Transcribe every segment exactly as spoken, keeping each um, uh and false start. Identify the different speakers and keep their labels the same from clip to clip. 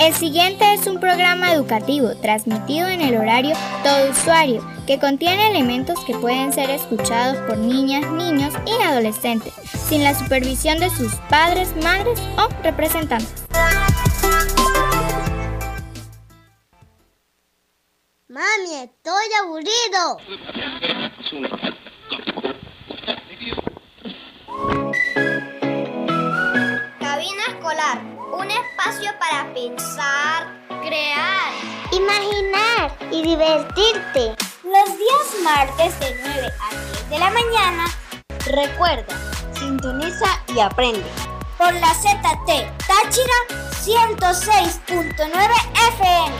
Speaker 1: El siguiente es un programa educativo transmitido en el horario todo usuario, que contiene elementos que pueden ser escuchados por niñas, niños y adolescentes, sin la supervisión de sus padres, madres o representantes.
Speaker 2: Mami, estoy aburrido.
Speaker 3: Cabina escolar, un espacio para pensar, crear,
Speaker 2: imaginar y divertirte.
Speaker 3: Los días martes de nueve a diez de la mañana.
Speaker 4: Recuerda, sintoniza y aprende.
Speaker 3: Por la Z T Táchira ciento seis punto nueve F M.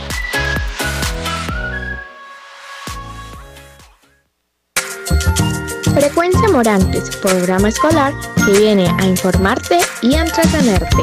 Speaker 5: Frecuencia Morantes, programa escolar que viene a informarte y a entretenerte.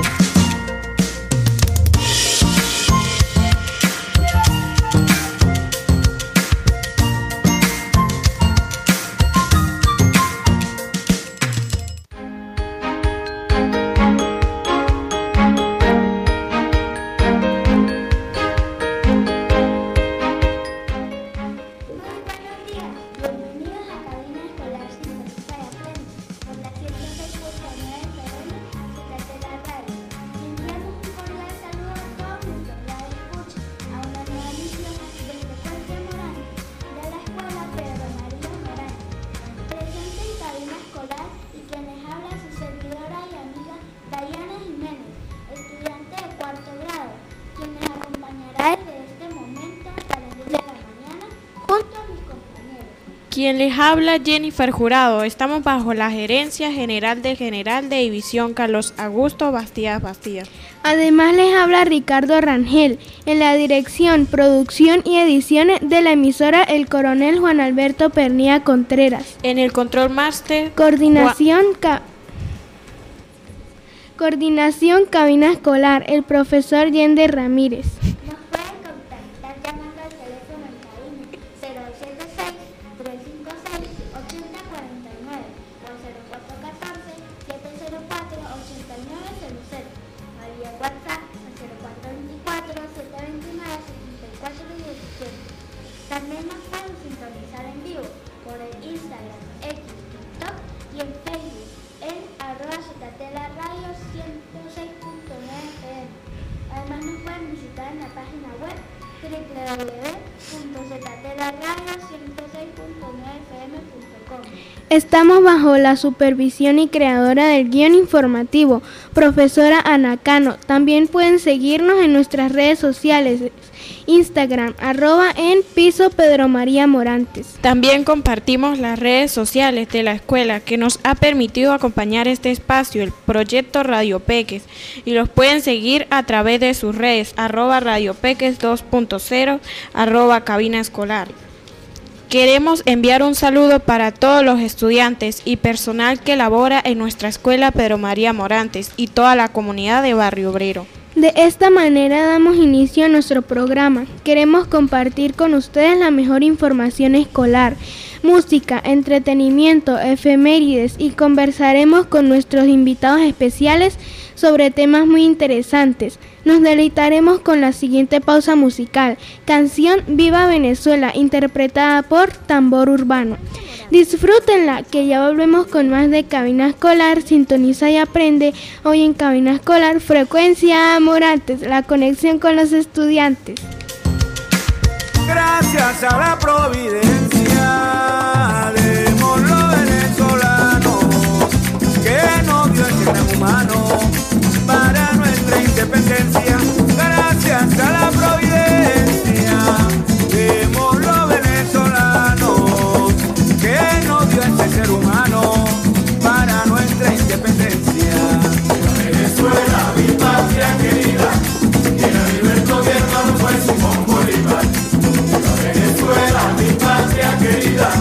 Speaker 6: Quien les habla, Jennifer Jurado. Estamos bajo la gerencia general del general de división Carlos Augusto Bastidas Bastidas.
Speaker 7: Además les habla Ricardo Rangel, en la dirección, producción y edición de la emisora el coronel Juan Alberto Pernía Contreras.
Speaker 6: En el control máster,
Speaker 7: coordinación, ca coordinación cabina escolar, el profesor Yende Ramírez.
Speaker 3: También nos pueden sintonizar en vivo por el Instagram, X, TikTok y en Facebook en arroba Zetatela Radio ciento seis punto nueve F M. Además nos pueden visitar en la página web doble u doble u doble u punto zetatela radio ciento seis punto nueve F M punto com.
Speaker 7: Estamos bajo la supervisión y creadora del guión informativo, profesora Ana Cano. También pueden seguirnos en nuestras redes sociales, Instagram, arroba en piso Pedro María Morantes.
Speaker 6: También compartimos las redes sociales de la escuela que nos ha permitido acompañar este espacio, el proyecto Radio Peques, y los pueden seguir a través de sus redes, arroba Radio Peques dos punto cero, arroba Cabina Escolar. Queremos enviar un saludo para todos los estudiantes y personal que labora en nuestra escuela Pedro María Morantes y toda la comunidad de Barrio Obrero.
Speaker 7: De esta manera damos inicio a nuestro programa. Queremos compartir con ustedes la mejor información escolar, música, entretenimiento, efemérides y conversaremos con nuestros invitados especiales sobre temas muy interesantes. Nos deleitaremos con la siguiente pausa musical, canción Viva Venezuela, interpretada por Tambor Urbano. Disfrútenla, que ya volvemos con más de Cabina Escolar, sintoniza y aprende. Hoy en Cabina Escolar, Frecuencia Morantes, la conexión con los estudiantes.
Speaker 8: Gracias a la providencia de los venezolanos que nos dio el gran humano para nuestra independencia. Gracias a la providencia de los venezolanos que nos dio este ser humano para nuestra independencia. Venezuela, mi patria querida, quien a nivel gobierno fue Simón Bolívar. Venezuela, mi patria querida,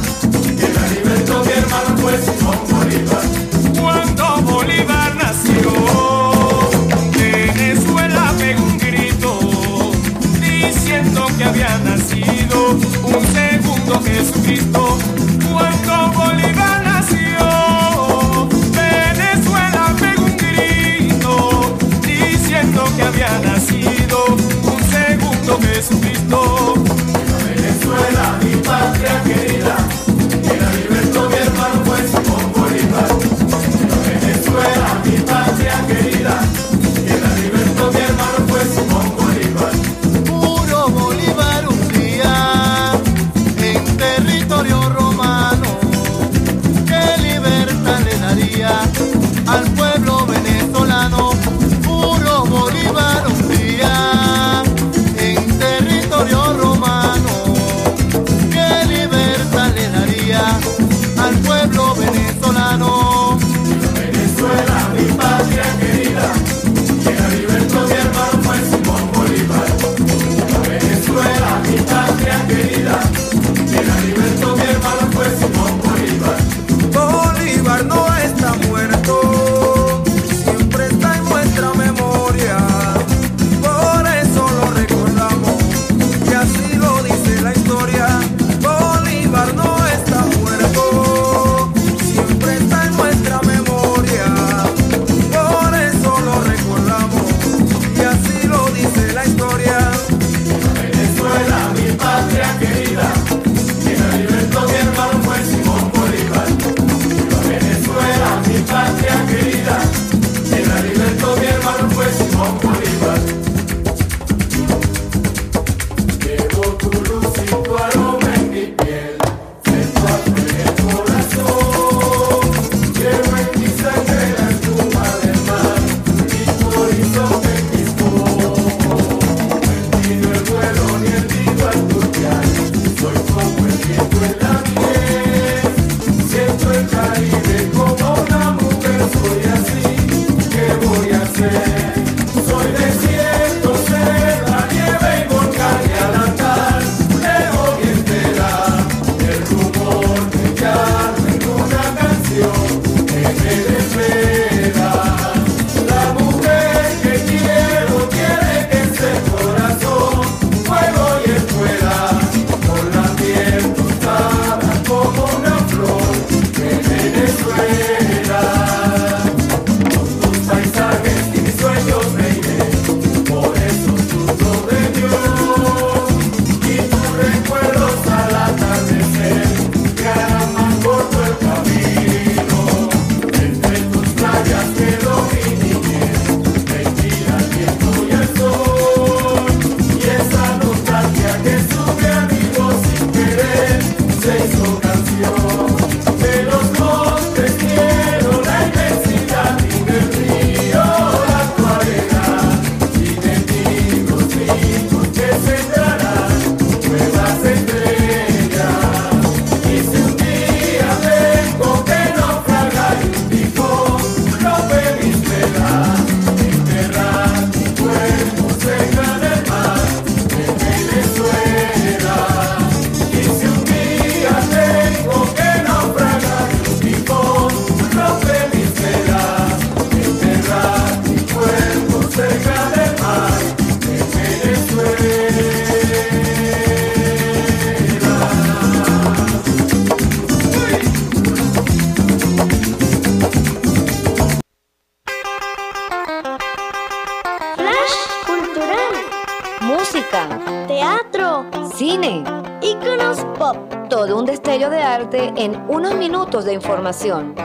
Speaker 9: música,
Speaker 4: teatro,
Speaker 9: cine,
Speaker 4: íconos pop.
Speaker 9: todo un destello de arte en unos minutos de información.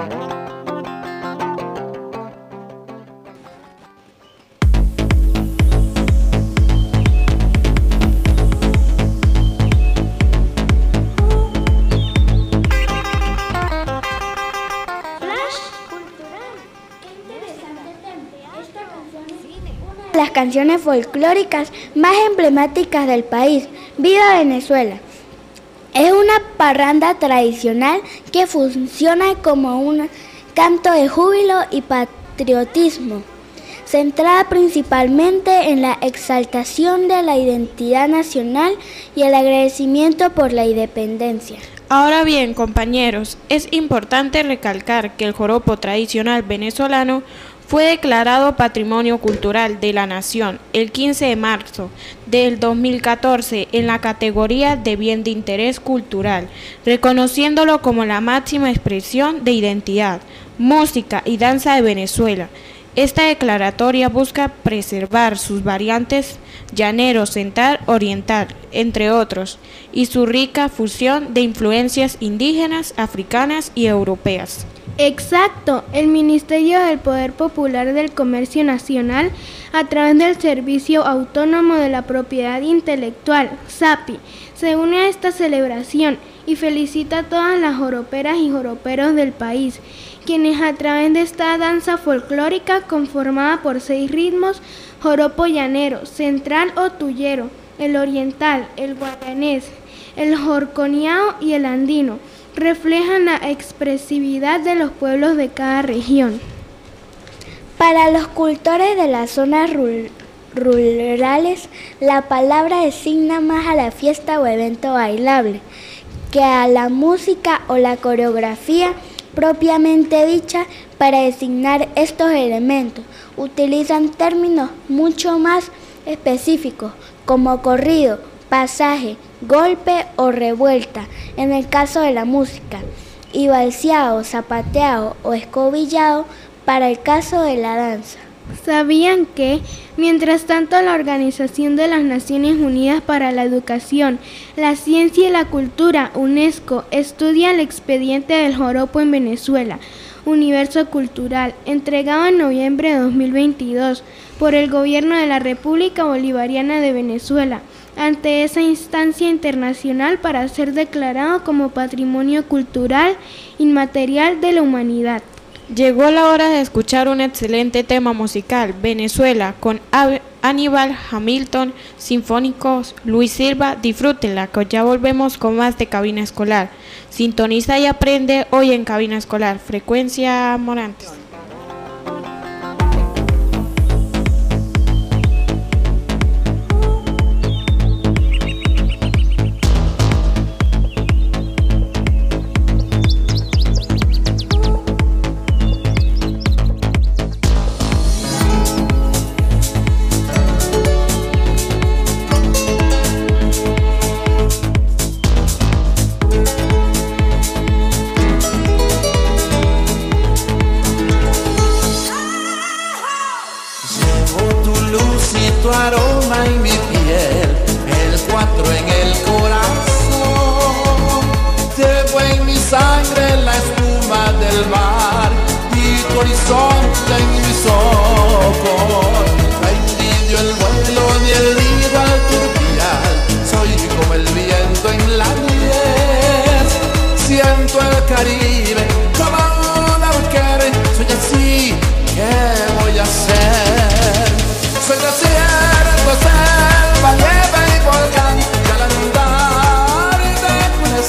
Speaker 10: Las canciones folclóricas más emblemáticas del país. ¡Viva Venezuela! Es una parranda tradicional que funciona como un canto de júbilo y patriotismo, centrada principalmente en la exaltación de la identidad nacional y el agradecimiento por la independencia.
Speaker 6: Ahora bien, compañeros, es importante recalcar que el joropo tradicional venezolano fue declarado Patrimonio Cultural de la Nación el quince de marzo del dos mil catorce en la categoría de Bien de Interés Cultural, reconociéndolo como la máxima expresión de identidad, música y danza de Venezuela. Esta declaratoria busca preservar sus variantes llanero, central, oriental, entre otros, y su rica fusión de influencias indígenas, africanas y europeas.
Speaker 7: Exacto, el Ministerio del Poder Popular del Comercio Nacional, a través del Servicio Autónomo de la Propiedad Intelectual, SAPI, se une a esta celebración y felicita a todas las joroperas y joroperos del país, quienes a través de esta danza folclórica conformada por seis ritmos, joropo llanero, central o tuyero, el oriental, el guaranés, el jorconeado y el andino, reflejan la expresividad de los pueblos de cada región.
Speaker 10: Para los cultores de las zonas rurales, la palabra designa más a la fiesta o evento bailable que a la música o la coreografía propiamente dicha. Para designar estos elementos, utilizan términos mucho más específicos como corrido, pasaje, golpe o revuelta en el caso de la música, y valseado, zapateado o escobillado para el caso de la danza.
Speaker 7: ¿Sabían que, mientras tanto, la Organización de las Naciones Unidas para la Educación, la Ciencia y la Cultura, UNESCO, estudia el expediente del joropo en Venezuela, Universo Cultural, entregado en noviembre de dos mil veintidós por el Gobierno de la República Bolivariana de Venezuela, ante esa instancia internacional para ser declarado como Patrimonio Cultural Inmaterial de la Humanidad?
Speaker 6: Llegó la hora de escuchar un excelente tema musical, Venezuela, con Aníbal Hamilton, Sinfónicos, Luis Silva. Disfrútenla, que ya volvemos con más de Cabina Escolar. Sintoniza y aprende hoy en Cabina Escolar, frecuencia Morantes.
Speaker 11: Tu aroma y mi piel, el cuatro en el corazón. Llevo en mi sangre la espuma del mar y tu horizonte en mis ojos. Envidio el vuelo ni el nido al turpial, soy como el viento en la nieve. Siento el Caribe como una mujer, soy así, ¿qué voy a hacer? Soy desierto, selva, nieve y volcán, y al andar de una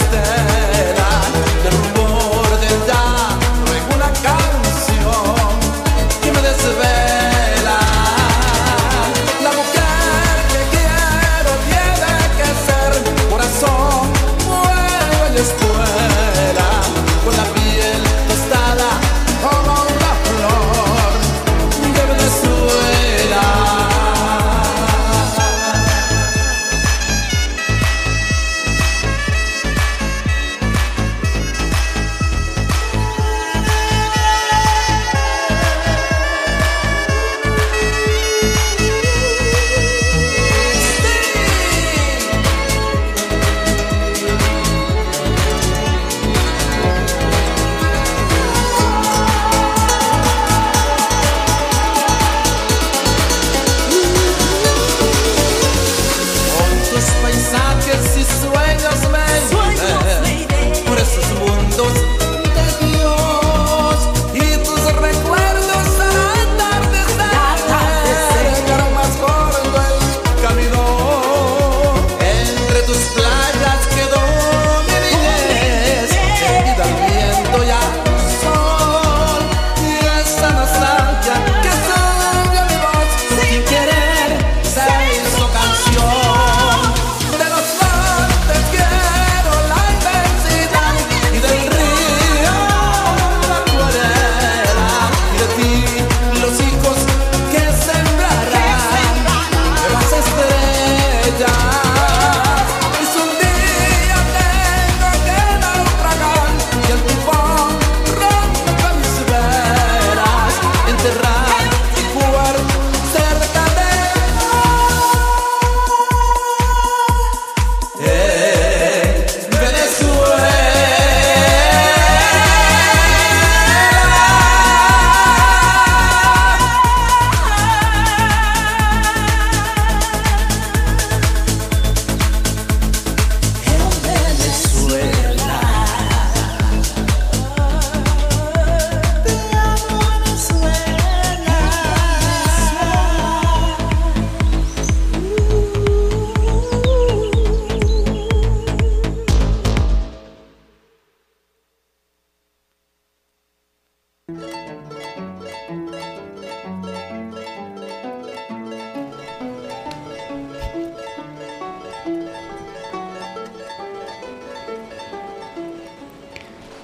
Speaker 11: estela, del rumor del llano en una canción.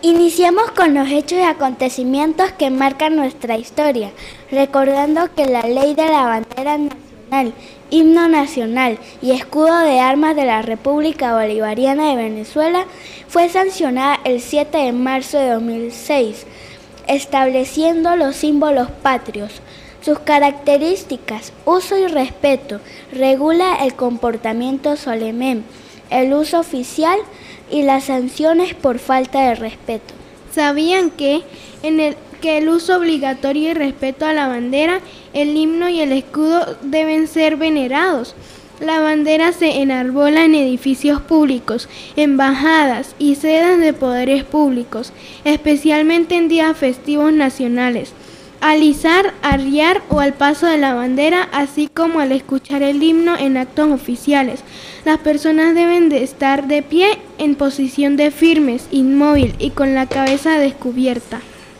Speaker 10: Iniciamos con los hechos y acontecimientos que marcan nuestra historia, recordando que la ley de la bandera nacional, himno nacional y escudo de armas de la República Bolivariana de Venezuela fue sancionada el siete de marzo de dos mil seis, estableciendo los símbolos patrios, sus características, uso y respeto, regula el comportamiento solemne, el uso oficial y las sanciones por falta de respeto.
Speaker 7: ¿Sabían que, en el, que el uso obligatorio y respeto a la bandera, el himno y el escudo deben ser venerados? La bandera se enarbola en edificios públicos, embajadas y sedes de poderes públicos, especialmente en días festivos nacionales. Al izar, arriar o al paso de la bandera, así como al escuchar el himno en actos oficiales, las personas deben de estar de pie en posición de firmes, inmóvil y con la cabeza descubierta.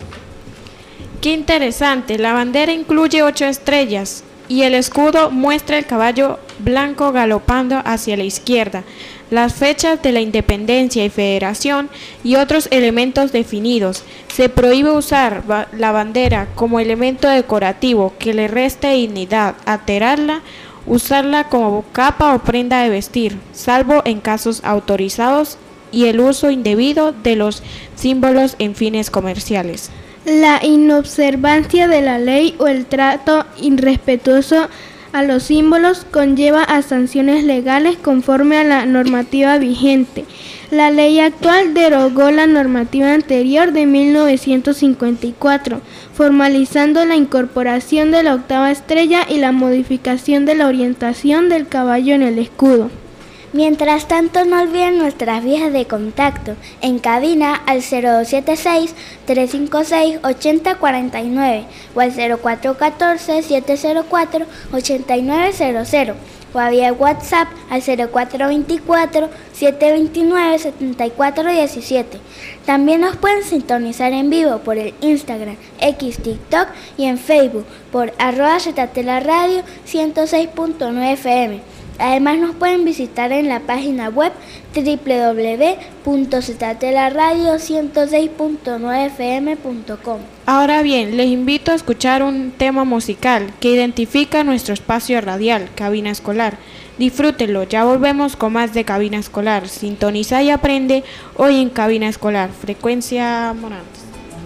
Speaker 6: ¡Qué interesante! La bandera incluye ocho estrellas y el escudo muestra el caballo blanco galopando hacia la izquierda, las fechas de la independencia y federación y otros elementos definidos. Se prohíbe usar ba- la bandera como elemento decorativo que le reste dignidad, alterarla, usarla como capa o prenda de vestir, salvo en casos autorizados, y el uso indebido de los símbolos en fines comerciales.
Speaker 7: La inobservancia de la ley o el trato irrespetuoso a los símbolos conlleva a sanciones legales conforme a la normativa vigente. La ley actual derogó la normativa anterior de mil novecientos cincuenta y cuatro, formalizando la incorporación de la octava estrella y la modificación de la orientación del caballo en el escudo.
Speaker 10: Mientras tanto, no olviden nuestras vías de contacto en cabina al cero dos siete seis, tres cinco seis, ocho cero cuatro nueve o al cero cuatro uno cuatro, siete cero cuatro, ocho nueve cero cero o a vía WhatsApp al cero cuatro dos cuatro, siete dos nueve, siete cuatro uno siete. También nos pueden sintonizar en vivo por el Instagram, X, TikTok y en Facebook por arroba Zetatela Radio ciento seis punto nueve F M. Además nos pueden visitar en la página web doble u doble u doble u punto zetatela radio ciento seis punto nueve F M punto com.
Speaker 6: Ahora bien, les invito a escuchar un tema musical que identifica nuestro espacio radial, Cabina Escolar. Disfrútenlo, ya volvemos con más de Cabina Escolar. Sintoniza y aprende hoy en Cabina Escolar, frecuencia Morantes.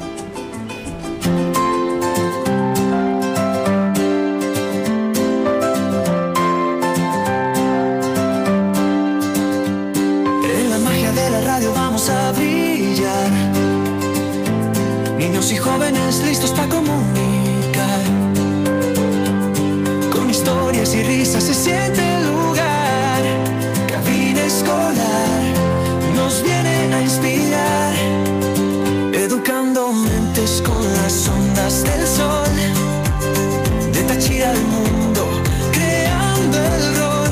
Speaker 12: A brillar, niños y jóvenes listos para comunicar, con historias y risas se siente el lugar. Cabina Escolar nos viene a inspirar, educando mentes con las ondas del sol, de Táchira al mundo, creando el rol.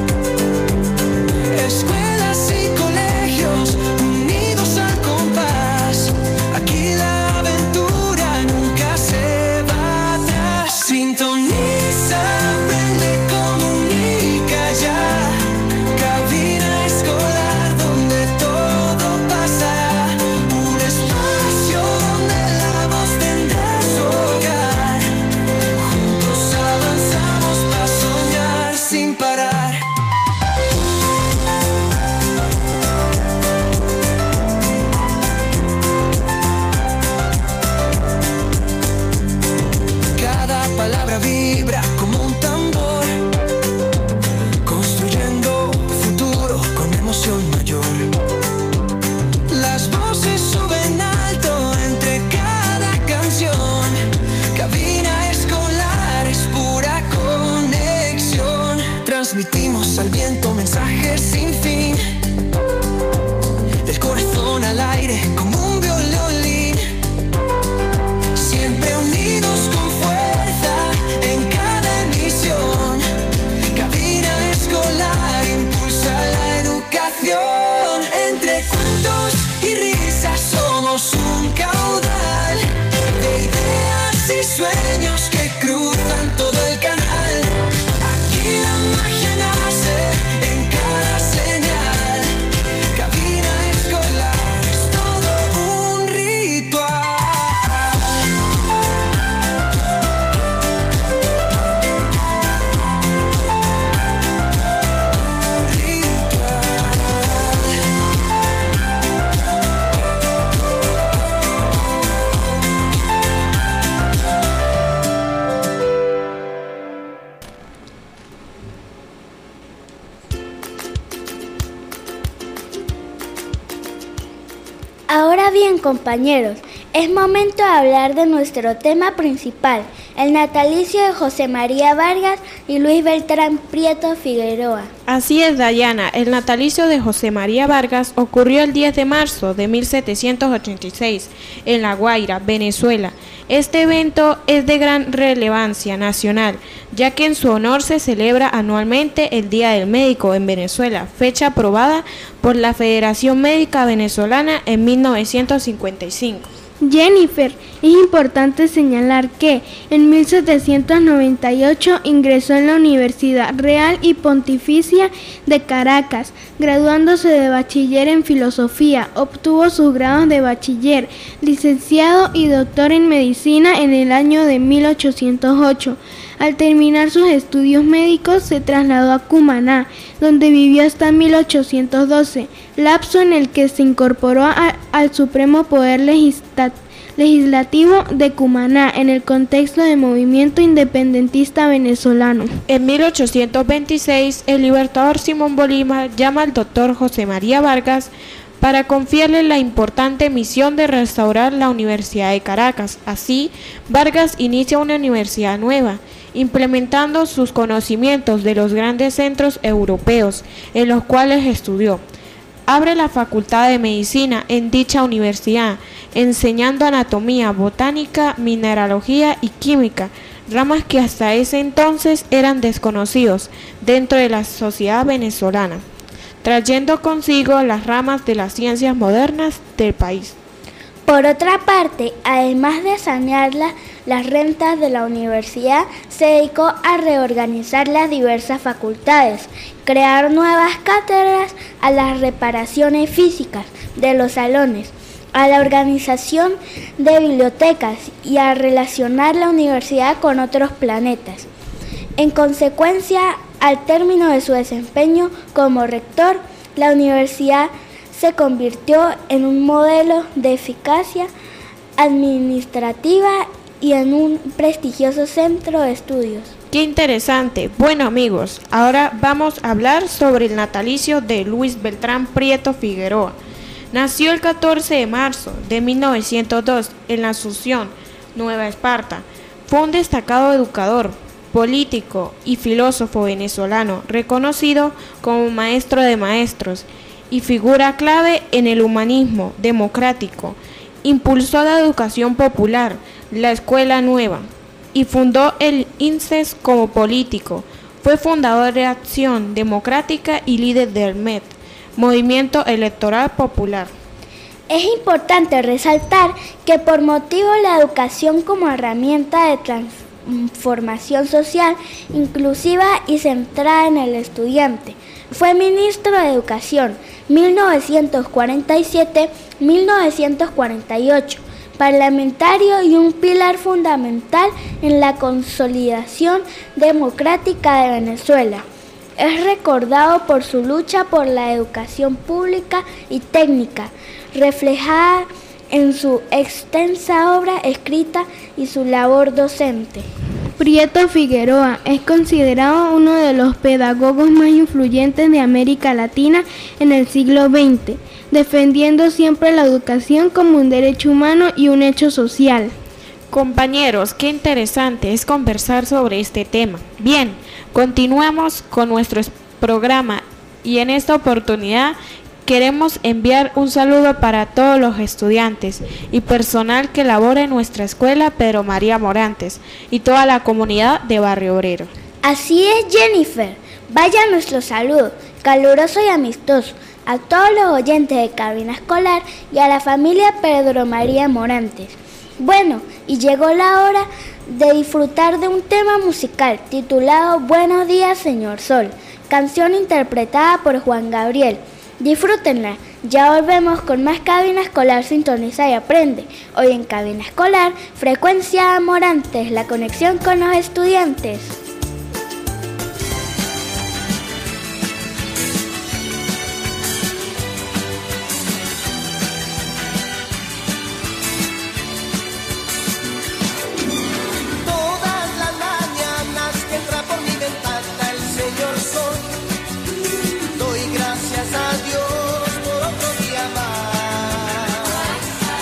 Speaker 12: Escuelas y colegios unidos al compás, aquí la aventura nunca se va atrás. Sintoniza, aprende, comunica ya. Cabina Escolar donde todo pasa, un espacio donde la voz tendrá su hogar. Juntos avanzamos para soñar sin parar. Palabra vibra como un tambor, construyendo futuro con emoción mayor. Las voces suben alto entre cada canción. Cabina Escolar es pura conexión. Transmitimos al viento mensajes sin fin, del corazón al aire como un violín. Siempre unidos con fuerza en cada emisión. Cabina Escolar impulsa la educación. Entre cuentos y risas somos un caudal de ideas y sueños que cruzan todo el canal. Aquí la magia nace en cada señal. Cabina Escolar es todo un
Speaker 10: bien, compañeros, es momento de hablar de nuestro tema principal, el natalicio de José María Vargas y Luis Beltrán Prieto Figueroa.
Speaker 6: Así es, Dayana, el natalicio de José María Vargas ocurrió el diez de marzo de mil setecientos ochenta y seis en La Guaira, Venezuela. Este evento es de gran relevancia nacional, ya que en su honor se celebra anualmente el Día del Médico en Venezuela, fecha aprobada por la Federación Médica Venezolana en mil novecientos cincuenta y cinco.
Speaker 7: Jennifer, es importante señalar que en mil setecientos noventa y ocho ingresó en la Universidad Real y Pontificia de Caracas, graduándose de bachiller en filosofía. Obtuvo sus grados de bachiller, licenciado y doctor en medicina en el año de mil ochocientos ocho. Al terminar sus estudios médicos se trasladó a Cumaná, donde vivió hasta mil ochocientos doce, lapso en el que se incorporó a, al Supremo Poder Legislat- Legislativo de Cumaná en el contexto del movimiento independentista venezolano.
Speaker 6: En mil ochocientos veintiséis, el libertador Simón Bolívar llama al doctor José María Vargas para confiarle la importante misión de restaurar la Universidad de Caracas. Así, Vargas inicia una universidad nueva, implementando sus conocimientos de los grandes centros europeos en los cuales estudió. Abre la Facultad de Medicina en dicha universidad, enseñando anatomía, botánica, mineralogía y química, ramas que hasta ese entonces eran desconocidos dentro de la sociedad venezolana, trayendo consigo las ramas de las ciencias modernas del país.
Speaker 10: Por otra parte, además de sanear la, las rentas de la universidad, se dedicó a reorganizar las diversas facultades, crear nuevas cátedras, a las reparaciones físicas de los salones, a la organización de bibliotecas y a relacionar la universidad con otros planetas. En consecuencia, al término de su desempeño como rector, la universidad se convirtió en un modelo de eficacia administrativa y en un prestigioso centro de estudios.
Speaker 6: ¡Qué interesante! Bueno, amigos, ahora vamos a hablar sobre el natalicio de Luis Beltrán Prieto Figueroa. Nació el catorce de marzo de mil novecientos dos en la Asunción, Nueva Esparta. Fue un destacado educador, político y filósofo venezolano, reconocido como maestro de maestros y figura clave en el humanismo democrático. Impulsó la educación popular, la Escuela Nueva, y fundó el I N S E S como político. Fue fundador de Acción Democrática y líder del M E D, Movimiento Electoral Popular.
Speaker 10: Es importante resaltar que por motivo de la educación como herramienta de transformación social, inclusiva y centrada en el estudiante, fue ministro de Educación mil novecientos cuarenta y siete a mil novecientos cuarenta y ocho, parlamentario y un pilar fundamental en la consolidación democrática de Venezuela. Es recordado por su lucha por la educación pública y técnica, reflejada en su extensa obra escrita y su labor docente.
Speaker 7: Prieto Figueroa es considerado uno de los pedagogos más influyentes de América Latina en el siglo veinte, defendiendo siempre la educación como un derecho humano y un hecho social.
Speaker 6: Compañeros, qué interesante es conversar sobre este tema. Bien, continuamos con nuestro programa y en esta oportunidad queremos enviar un saludo para todos los estudiantes y personal que labora en nuestra escuela Pedro María Morantes y toda la comunidad de Barrio Obrero.
Speaker 10: Así es, Jennifer. Vaya nuestro saludo, caluroso y amistoso, a todos los oyentes de Cabina Escolar y a la familia Pedro María Morantes. Bueno, y llegó la hora de disfrutar de un tema musical titulado Buenos días, señor Sol, canción interpretada por Juan Gabriel. Disfrútenla, ya volvemos con más Cabina Escolar, sintoniza y aprende. Hoy en Cabina Escolar, Frecuencia Morantes, la conexión con los estudiantes.
Speaker 12: A Dios por otro día más.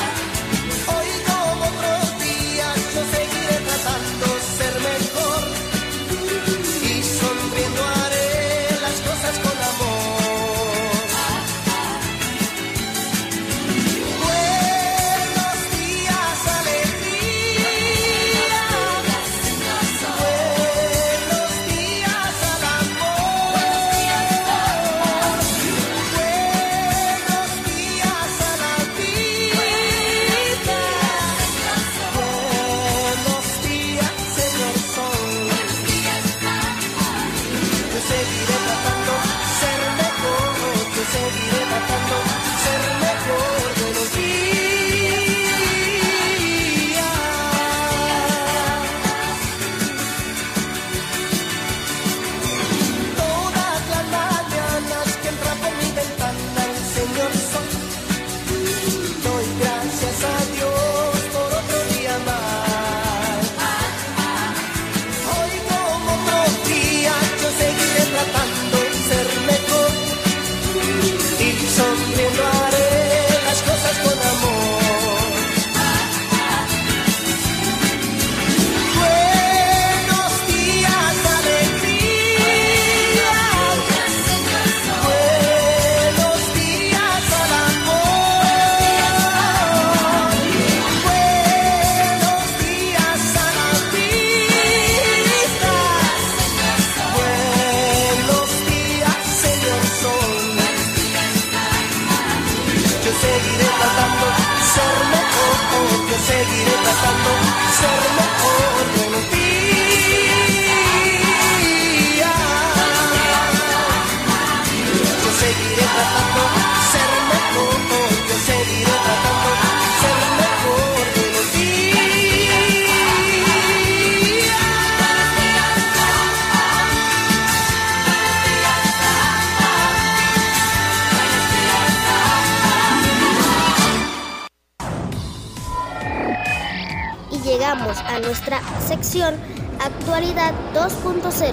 Speaker 2: a nuestra sección Actualidad dos punto cero.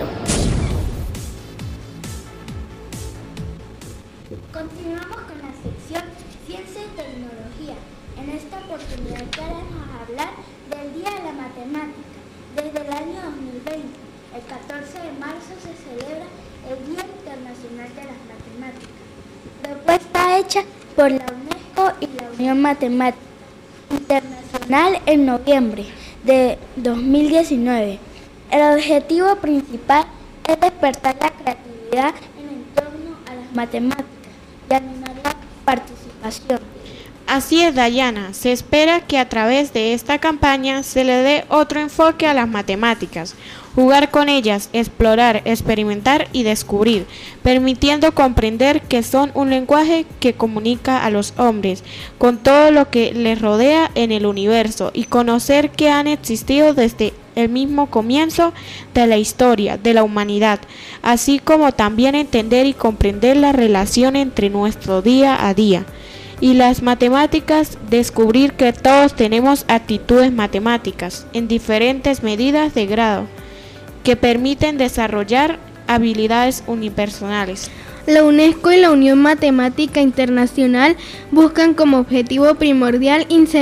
Speaker 3: Continuamos con la sección Ciencia y Tecnología. En esta oportunidad queremos hablar del Día de la Matemática. Desde el año dos mil veinte, el catorce de marzo se celebra el Día Internacional de las Matemáticas.
Speaker 10: Propuesta hecha por la UNESCO y la Unión Matemática Internacional en noviembre de dos mil diecinueve. El objetivo principal es despertar la creatividad en torno a las matemáticas y animar la participación.
Speaker 6: Así es, Dayana, se espera que a través de esta campaña se le dé otro enfoque a las matemáticas, jugar con ellas, explorar, experimentar y descubrir, permitiendo comprender que son un lenguaje que comunica a los hombres con todo lo que les rodea en el universo y conocer que han existido desde el mismo comienzo de la historia de la humanidad, así como también entender y comprender la relación entre nuestro día a día y las matemáticas, descubrir que todos tenemos actitudes matemáticas en diferentes medidas de grado que permiten desarrollar habilidades unipersonales.
Speaker 7: La UNESCO y la Unión Matemática Internacional buscan como objetivo primordial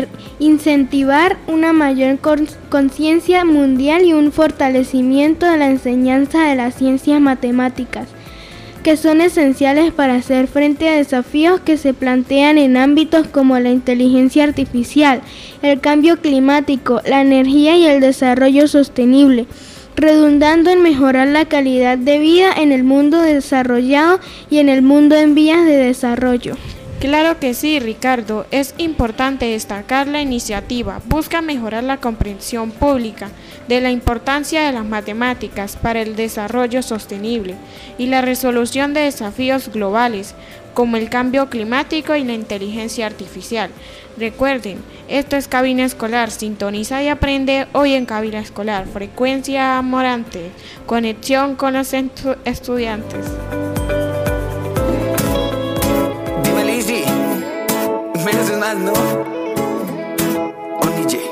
Speaker 7: incentivar una mayor conciencia mundial y un fortalecimiento de la enseñanza de las ciencias matemáticas, que son esenciales para hacer frente a desafíos que se plantean en ámbitos como la inteligencia artificial, el cambio climático, la energía y el desarrollo sostenible, redundando en mejorar la calidad de vida en el mundo desarrollado y en el mundo en vías de desarrollo.
Speaker 6: Claro que sí, Ricardo, es importante destacar la iniciativa. Busca mejorar la comprensión pública de la importancia de las matemáticas para el desarrollo sostenible y la resolución de desafíos globales como el cambio climático y la inteligencia artificial. Recuerden, esto es Cabina Escolar, sintoniza y aprende hoy en Cabina Escolar, frecuencia Morante, conexión con los estudiantes.
Speaker 12: Menos es más, ¿no? On D J.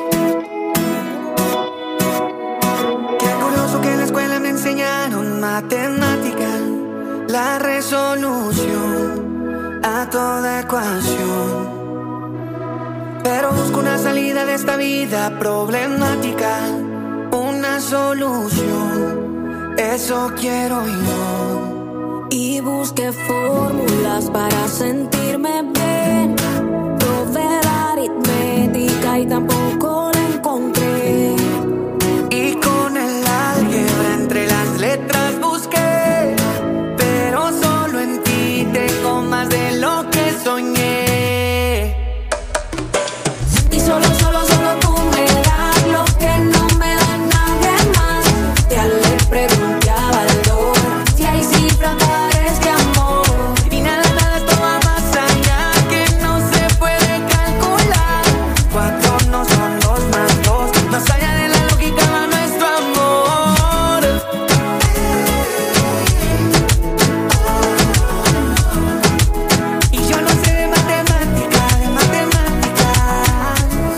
Speaker 12: Qué curioso que en la escuela me enseñaron matemática, la resolución a toda ecuación. Pero busco una salida de esta vida problemática, una solución, eso quiero yo.
Speaker 13: Y busqué fórmulas para sentirme bien. Probé la aritmética y tampoco la encontré.
Speaker 12: Y con el álgebra entre las letras busqué, pero solo en ti tengo más de lo que soñé.
Speaker 13: Y solo, solo, solo tú me das lo que no me da nadie más. Ya le pregunté a Valor si hay cifras para este amor.
Speaker 12: Y nada, nada, esto va más allá, que no se puede calcular. Cuatro no son dos más dos, más allá de la lógica va nuestro amor. Y yo no sé de matemática, de matemáticas.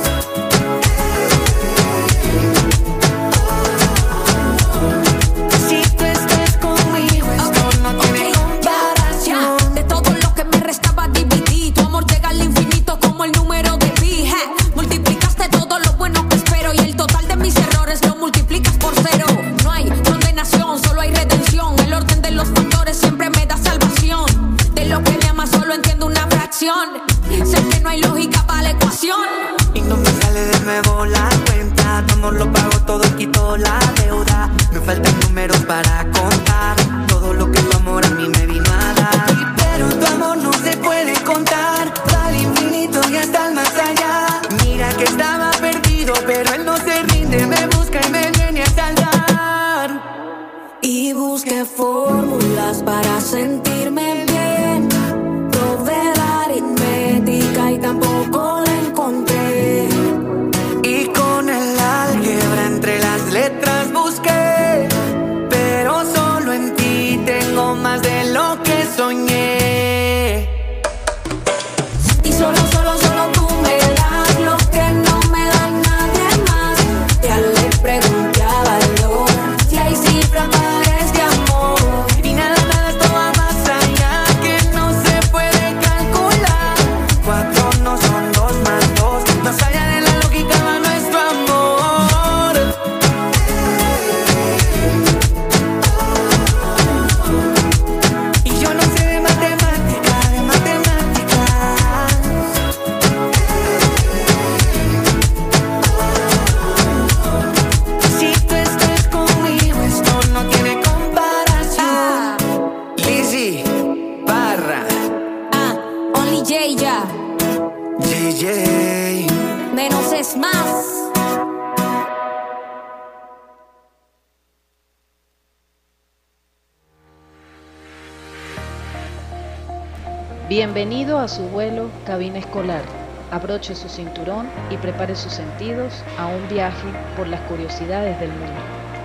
Speaker 12: Si tú estás conmigo, esto no tiene comparación.
Speaker 13: De todo lo que me restaba dividí, tu amor llega al infinito como el número de pi. Je, multiplicaste todo lo bueno que espero y el total de mis errores lo multiplicas por cero. No hay condenación, solo hay redención. El orden de los factores siempre me da salvación. De lo que me ama solo entiendo una fracción. Sé que no hay lógica para la ecuación.
Speaker 12: Y no me sale de nuevo la cuenta, todo lo pago, todo quito la deuda. Me faltan números para contar todo lo que tu amor a mí me vino a dar. Pero tu amor no se puede contar, va al infinito y hasta el más allá. Mira que estaba perdido, pero él no se rinde, me busca y me viene a salvar.
Speaker 13: Y busqué fórmulas para sentirme bien. Probé la aritmética y tampoco la encontré.
Speaker 12: Y con el álgebra entre las letras busqué, pero solo en ti tengo más de lo que soñé.
Speaker 13: Y solo, solo, solo tú me das lo que no me da nadie más. Ya le
Speaker 14: Bienvenido a su vuelo Cabina Escolar. Abroche su cinturón y prepare sus sentidos a un viaje por las curiosidades del mundo.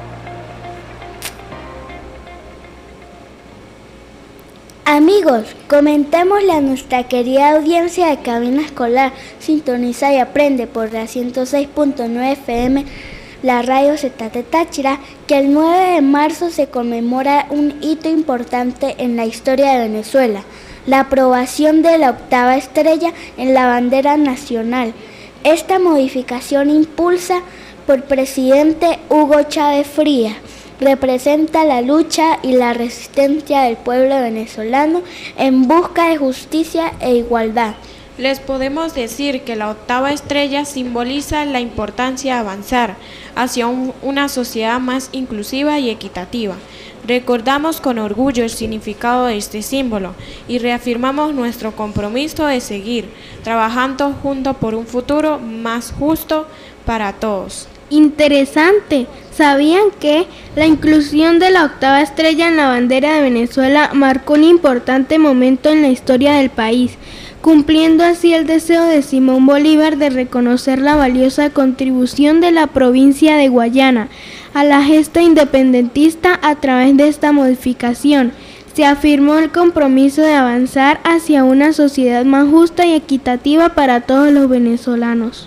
Speaker 10: Amigos, comentémosle a nuestra querida audiencia de Cabina Escolar, sintoniza y aprende por la ciento seis punto nueve F M, la radio Zetate Táchira, que el nueve de marzo se conmemora un hito importante en la historia de Venezuela, la aprobación de la octava estrella en la bandera nacional. Esta modificación, impulsa por presidente Hugo Chávez Frías, representa la lucha y la resistencia del pueblo venezolano en busca de justicia e igualdad.
Speaker 6: Les podemos decir que la octava estrella simboliza la importancia de avanzar hacia un, una sociedad más inclusiva y equitativa. Recordamos con orgullo el significado de este símbolo y reafirmamos nuestro compromiso de seguir trabajando juntos por un futuro más justo para todos.
Speaker 7: Interesante. ¿Sabían que la inclusión de la octava estrella en la bandera de Venezuela marcó un importante momento en la historia del país, cumpliendo así el deseo de Simón Bolívar de reconocer la valiosa contribución de la provincia de Guayana a la gesta independentista? A través de esta modificación se afirmó el compromiso de avanzar hacia una sociedad más justa y equitativa para todos los venezolanos.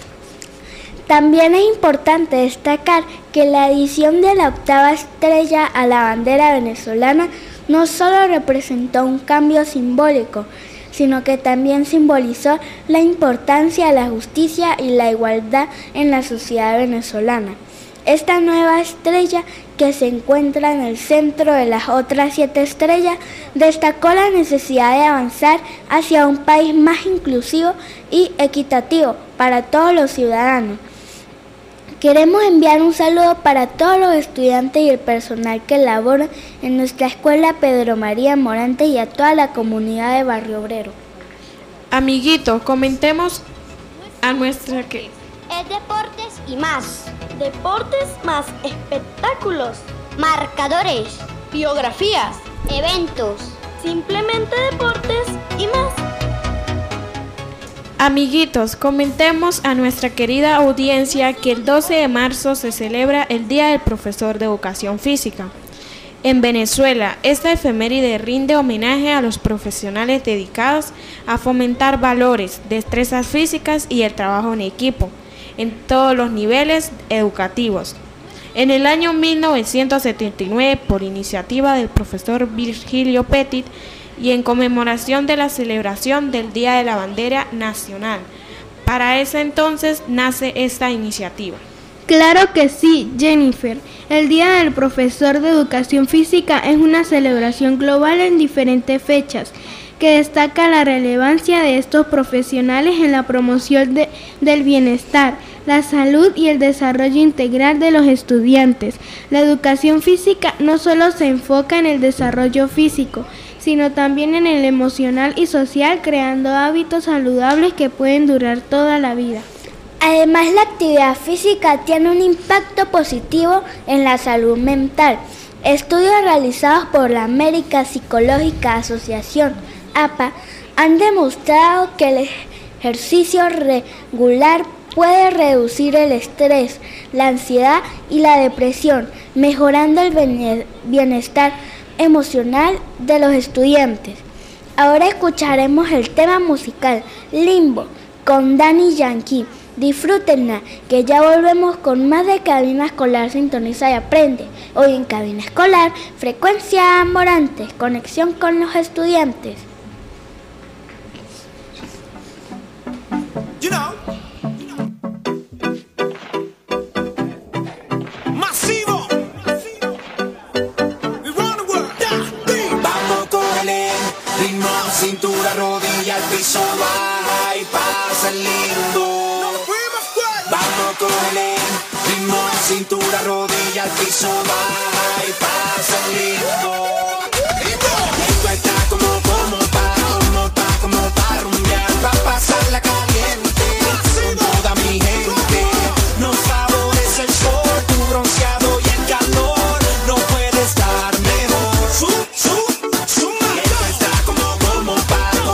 Speaker 10: También es importante destacar que la adición de la octava estrella a la bandera venezolana no solo representó un cambio simbólico, sino que también simbolizó la importancia de la justicia y la igualdad en la sociedad venezolana. Esta nueva estrella, que se encuentra en el centro de las otras siete estrellas, destacó la necesidad de avanzar hacia un país más inclusivo y equitativo para todos los ciudadanos. Queremos enviar un saludo para todos los estudiantes y el personal que labora en nuestra escuela Pedro María Morante y a toda la comunidad de Barrio Obrero.
Speaker 6: Amiguitos, comentemos a nuestra que...
Speaker 2: Es deportes y más.
Speaker 4: Deportes más espectáculos.
Speaker 2: Marcadores.
Speaker 4: Biografías.
Speaker 2: Eventos.
Speaker 4: Simplemente deportes y más.
Speaker 6: Amiguitos, comentemos a nuestra querida audiencia que el doce de marzo se celebra el Día del Profesor de Educación Física. En Venezuela, esta efeméride rinde homenaje a los profesionales dedicados a fomentar valores, destrezas físicas y el trabajo en equipo, en todos los niveles educativos. En el año mil novecientos setenta y nueve, por iniciativa del profesor Virgilio Petit, y en conmemoración de la celebración del Día de la Bandera Nacional. Para ese entonces nace esta iniciativa.
Speaker 7: Claro que sí, Jennifer. El Día del Profesor de Educación Física es una celebración global en diferentes fechas que destaca la relevancia de estos profesionales en la promoción de, del bienestar, la salud y el desarrollo integral de los estudiantes. La educación física no solo se enfoca en el desarrollo físico, sino también en el emocional y social, creando hábitos saludables que pueden durar toda la vida.
Speaker 10: Además, la actividad física tiene un impacto positivo en la salud mental. Estudios realizados por la American Psychological Association, A P A, han demostrado que el ejercicio regular puede reducir el estrés, la ansiedad y la depresión, mejorando el bienestar emocional de los estudiantes. Ahora escucharemos el tema musical Limbo con Daddy Yankee. Disfrútenla, que ya volvemos con más de Cabina Escolar, sintoniza y aprende. Hoy en Cabina Escolar, frecuencia Morantes, conexión con los estudiantes.
Speaker 8: You know. Masivo.
Speaker 12: Vamos con el ritmo, cintura, rodilla, al piso, baja y pasa el lindo. Vamos con el ritmo, cintura, rodilla, al piso, baja y pasa el lindo. Esto está como, como pa, como pa, como pa rumbear, pa pasarla caliente con toda mi gente. Nos favorece el sol, tu bronceado y el calor, no puede estar mejor. Su, su, su, esto está como, como pa,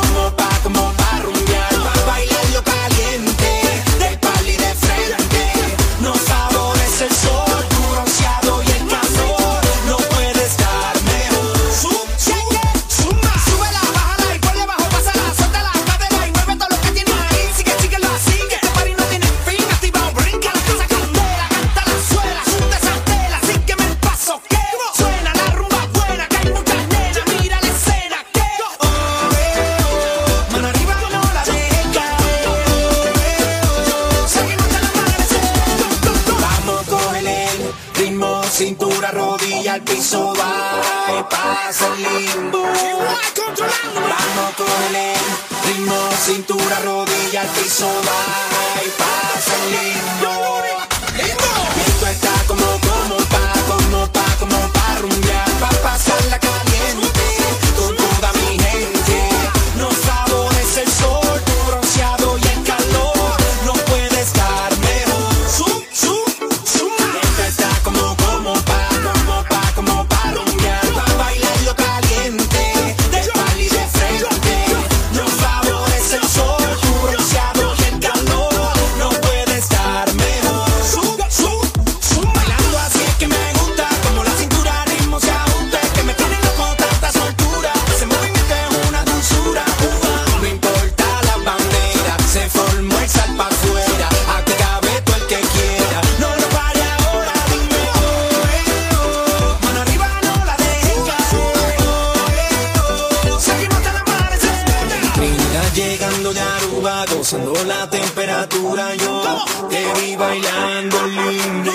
Speaker 8: cintura, rodilla, al piso va y pasa el limbo. Vamos con el ritmo, cintura, rodilla, al piso va y pasa el limbo. Esto está como, como pa, como pa, como pa rumbear, pa pasarla caliente con toda mi gente. Nos favorece el sol, tu bronceado y el calor, no puede estar mejor. Sum, sum, sum. Esto está como, como pa, como pa, como pa rumbear, pa bailarlo caliente, de espalda y de frente. Nos favorece el sol, tu bronceado y el calor, no puede estar mejor. Sum, sum, sum. Bailando así es que me gusta, como la cintura al ritmo se ajusta, que me tiene loco tanta soltura, ese movimiento es una dulzura. Uh, no importa la bandera, se formó el sal pa' afuera, aquí cabe todo el que quiera, no lo pare ahora, dime oh, eh, oh. Mano arriba, no la dejes caer, oh, eh, oh. Seguimos hasta el amanecer. Trinidad llegando de Aruba, gozando la temperatura, yo te vi bailando lindo.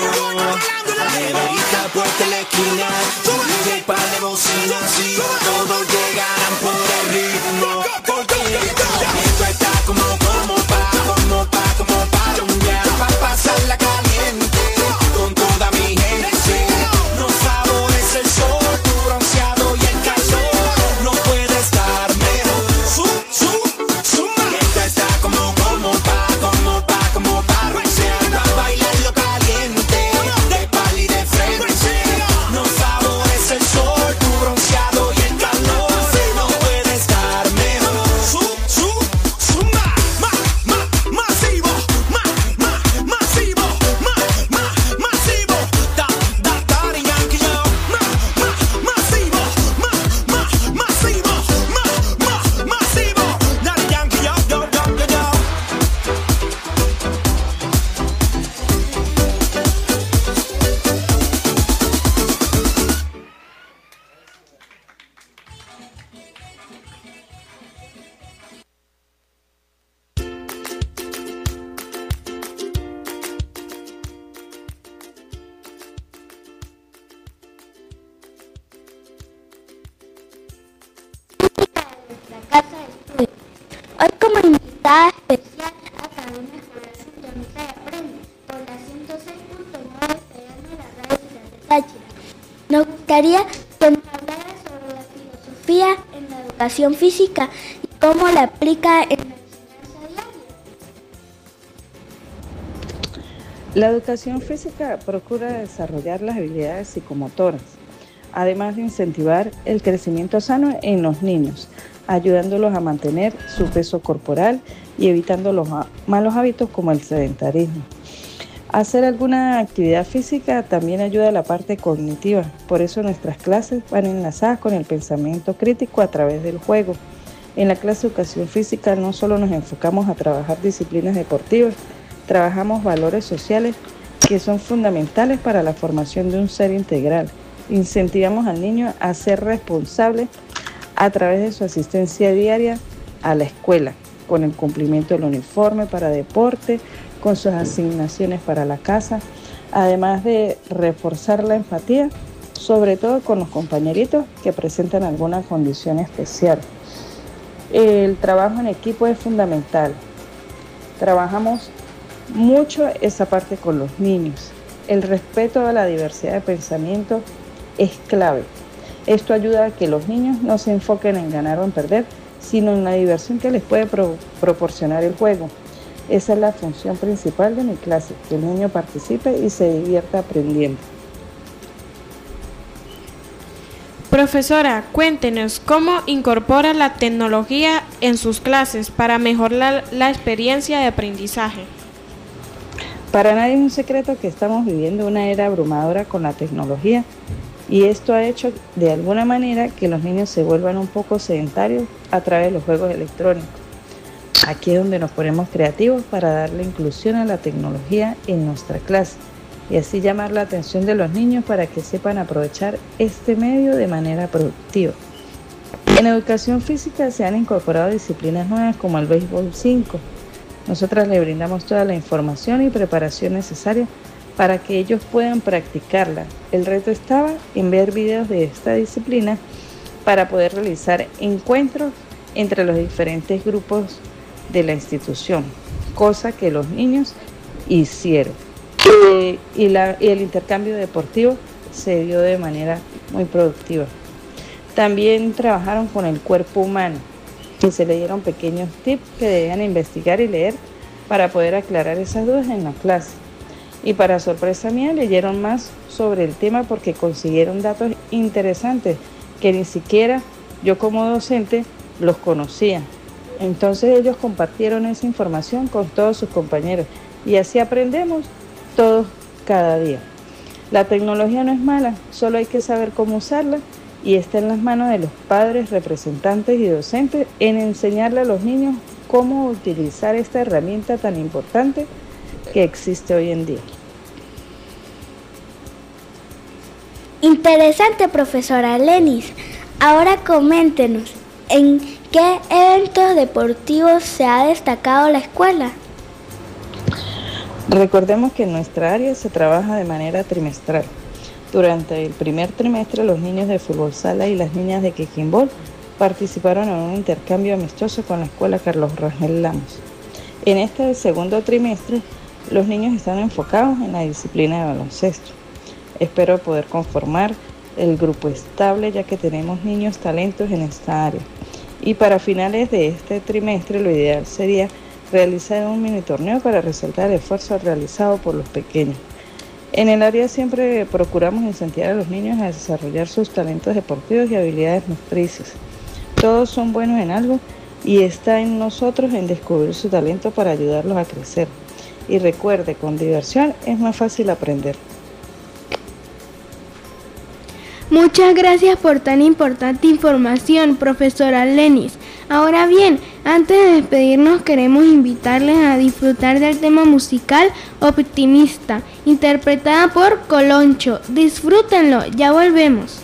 Speaker 8: Neverita puesta en la esquina, D J par de bocinas y todos llegarán por el ritmo. Porque esto está como, como pa, como pa, como pa rumbear, pa pasarla caliente con toda mi gente. Nos favorece el sol, tu bronceado y el calor, no puede estar mejor. Sum, sum, sum. Esto está como, como pa, como pa, como pa rumbear, pa bailarlo caliente, de espalda y de frente. Nos favorece el sol, tu bronceado y el calor, no puede estar mejor. Sum, sum, sum. Ma, ma, ma, masivo, ma, ma, masivo, ma, ma, masivo. Da, da, Daddy Yankee, yo. Ma, ma, masivo, ma, ma, masivo, ma, ma, masivo. Daddy Yankee, yo, yo, yo, yo, yo.
Speaker 2: Casa de Estudio. Hoy como invitada especial Academia Escolar Sintoniza y Aprende por la ciento seis punto nueve F M de la radio Ciudad de Táchira. Nos gustaría que nos hablara sobre la filosofía en la educación física y cómo la aplica en la enseñanza diaria.
Speaker 15: La educación física procura desarrollar las habilidades psicomotoras, además de incentivar el crecimiento sano en los niños, ayudándolos a mantener su peso corporal y evitando los malos hábitos como el sedentarismo. Hacer alguna actividad física también ayuda a la parte cognitiva, por eso nuestras clases van enlazadas con el pensamiento crítico a través del juego. En la clase de educación física no solo nos enfocamos a trabajar disciplinas deportivas, trabajamos valores sociales que son fundamentales para la formación de un ser integral. Incentivamos al niño a ser responsable a través de su asistencia diaria a la escuela, con el cumplimiento del uniforme para deporte, con sus asignaciones para la casa, además de reforzar la empatía, sobre todo con los compañeritos que presentan alguna condición especial. El trabajo en equipo es fundamental. Trabajamos mucho esa parte con los niños. El respeto a la diversidad de pensamiento es clave. Esto ayuda a que los niños no se enfoquen en ganar o en perder, sino en la diversión que les puede pro- proporcionar el juego. Esa es la función principal de mi clase, que el niño participe y se divierta aprendiendo.
Speaker 6: Profesora, cuéntenos cómo incorpora la tecnología en sus clases para mejorar la experiencia de aprendizaje.
Speaker 15: Para nadie es un secreto que estamos viviendo una era abrumadora con la tecnología, y esto ha hecho de alguna manera que los niños se vuelvan un poco sedentarios a través de los juegos electrónicos. Aquí es donde nos ponemos creativos para darle inclusión a la tecnología en nuestra clase y así llamar la atención de los niños para que sepan aprovechar este medio de manera productiva. En educación física se han incorporado disciplinas nuevas como el béisbol cinco. Nosotras le brindamos toda la información y preparación necesaria para que ellos puedan practicarla. El reto estaba en ver videos de esta disciplina para poder realizar encuentros entre los diferentes grupos de la institución, cosa que los niños hicieron. Y, y, la, y el intercambio deportivo se dio de manera muy productiva. También trabajaron con el cuerpo humano y se le dieron pequeños tips que debían investigar y leer para poder aclarar esas dudas en la clase. Y para sorpresa mía leyeron más sobre el tema porque consiguieron datos interesantes que ni siquiera yo como docente los conocía. Entonces ellos compartieron esa información con todos sus compañeros y así aprendemos todos cada día. La tecnología no es mala, solo hay que saber cómo usarla y está en las manos de los padres, representantes y docentes en enseñarle a los niños cómo utilizar esta herramienta tan importante que existe hoy en día.
Speaker 10: Interesante, profesora Lenis. Ahora coméntenos, ¿en qué eventos deportivos se ha destacado la escuela?
Speaker 15: Recordemos que en nuestra área se trabaja de manera trimestral. Durante el primer trimestre, los niños de fútbol sala y las niñas de Quequimbol participaron en un intercambio amistoso con la escuela Carlos Rangel Lamos. En este segundo trimestre, los niños están enfocados en la disciplina de baloncesto. Espero poder conformar el grupo estable ya que tenemos niños talentos en esta área. Y para finales de este trimestre, lo ideal sería realizar un mini torneo para resaltar el esfuerzo realizado por los pequeños. En el área siempre procuramos incentivar a los niños a desarrollar sus talentos deportivos y habilidades motrices. Todos son buenos en algo y está en nosotros en descubrir su talento para ayudarlos a crecer. Y recuerde, con diversión es más fácil aprender.
Speaker 7: Muchas gracias por tan importante información, profesora Lenis. Ahora bien, antes de despedirnos queremos invitarles a disfrutar del tema musical Optimista, interpretada por Coloncho. Disfrútenlo, ya volvemos.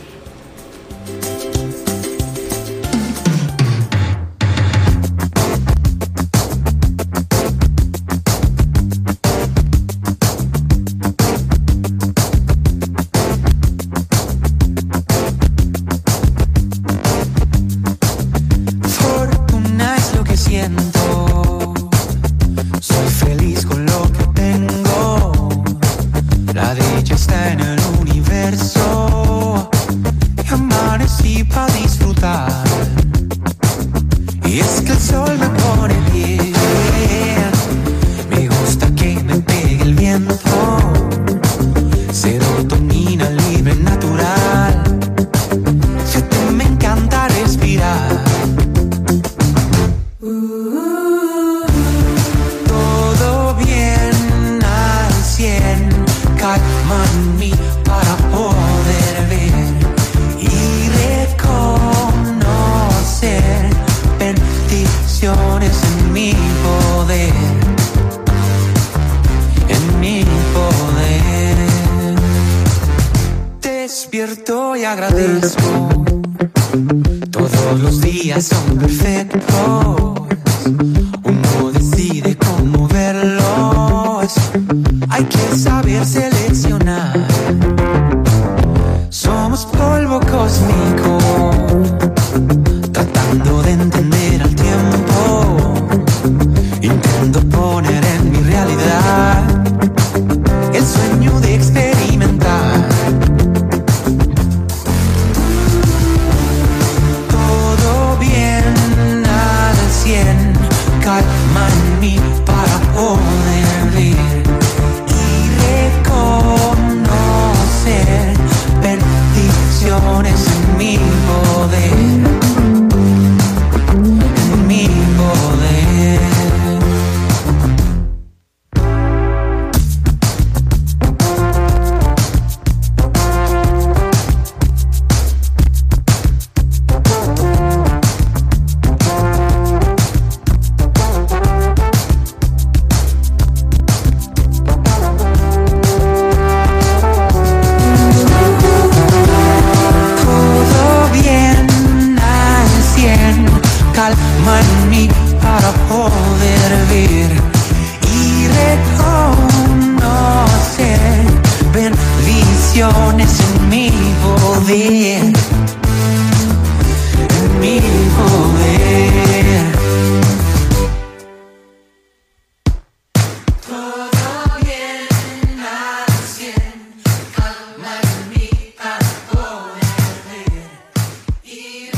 Speaker 12: Despierto y agradezco. Todos los días son perfectos. Uno decide cómo verlos. Hay que saber seleccionar. Somos polvo cósmico, tratando de entender al tiempo. Intento poner en mi realidad el sueño de experimentar. Calma en mí para poder ver y reconocer perdiciones en mi
Speaker 8: es en mi poder, en mi poder. Todo bien al cien, calma en mí para poder ver y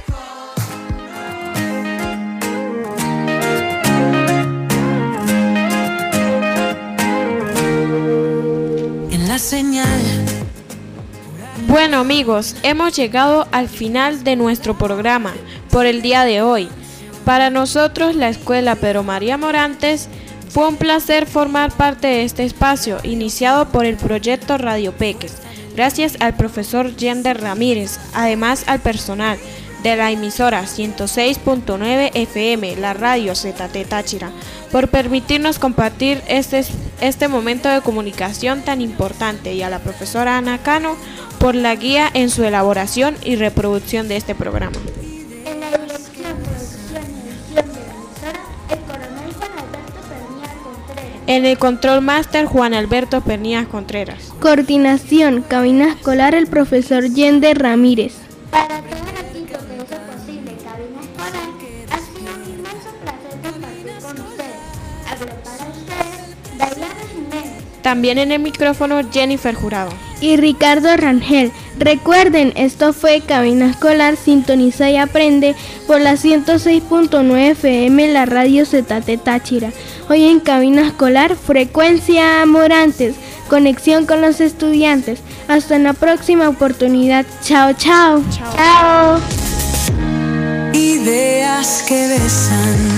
Speaker 8: recordar. En la señal.
Speaker 6: Bueno amigos, hemos llegado al final de nuestro programa por el día de hoy. Para nosotros, la Escuela Pedro María Morantes, fue un placer formar parte de este espacio iniciado por el proyecto Radio Peques. Gracias al profesor Yender Ramírez, además al personal de la emisora ciento seis punto nueve F M, la radio Z T Táchira, por permitirnos compartir este, este momento de comunicación tan importante, y a la profesora Ana Cano por la guía en su elaboración y reproducción de este programa.
Speaker 3: En la dirección, producción y edición de la emisora, el coronel Juan Alberto Pernías Contreras.
Speaker 6: En el control máster, Juan Alberto Pernías Contreras.
Speaker 7: Coordinación, cabina escolar, el profesor Yender Ramírez.
Speaker 3: Para todo el equipo que hizo posible Cabina Escolar, ha sido un inmenso placer compartir con ustedes. Hablo para ustedes, Dayana Jiménez.
Speaker 6: También en el micrófono, Jennifer Jurado.
Speaker 7: Y Ricardo Rangel. Recuerden, esto fue Cabina Escolar, sintoniza y aprende por la ciento seis punto nueve F M, la radio Z T Táchira. Hoy en Cabina Escolar, frecuencia Morantes, conexión con los estudiantes. Hasta una próxima oportunidad. Chao, chao.
Speaker 6: Chao.
Speaker 7: Chao.
Speaker 8: Ideas que besan